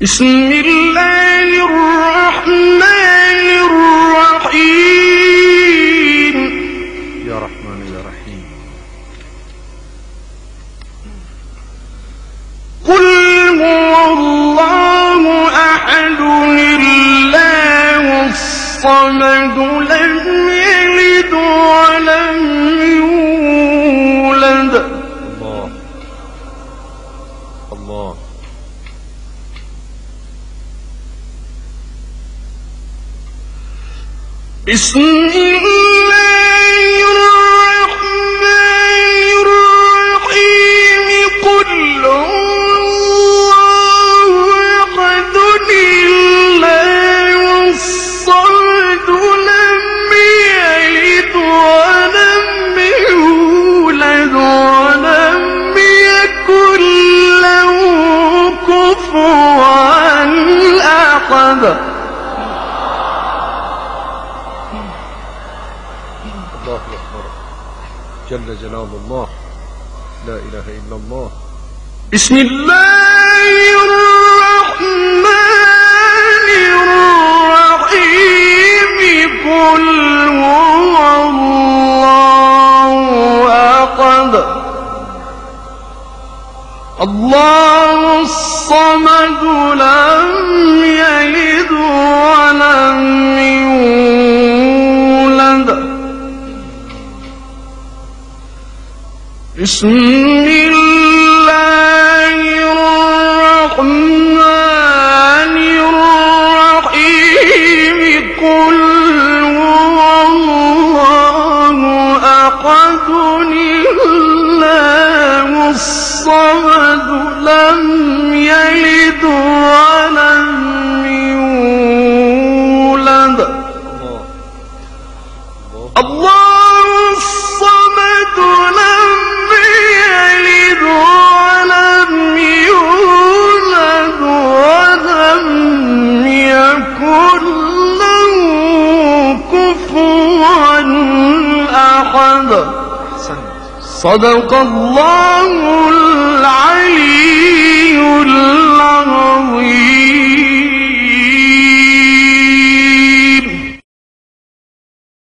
بسم الله الرحمن الرحيم. يا رحمن يا رحيم. قل هو الله أحد الله الصمد لم يلد ولم يولد. الله الله. بسم الله الرحمن الرحيم. قل الله أحد الله الصمد لم يلد ولم يولد ولم يكن له كفوا أحد. الله أكبر. جل جلال الله. لا إله إلا الله. بسم الله الرحمن الرحيم. قل هو الله أحد الله الصمد لم يلد ولم يولد. بسم الله الرحمن الرحيم. قل هو الله أحد الله الصمد لم يلد ولم يولد. الله الصمد لم يلد ولم يولد ولم يكن له كفوا أحد. صدق الله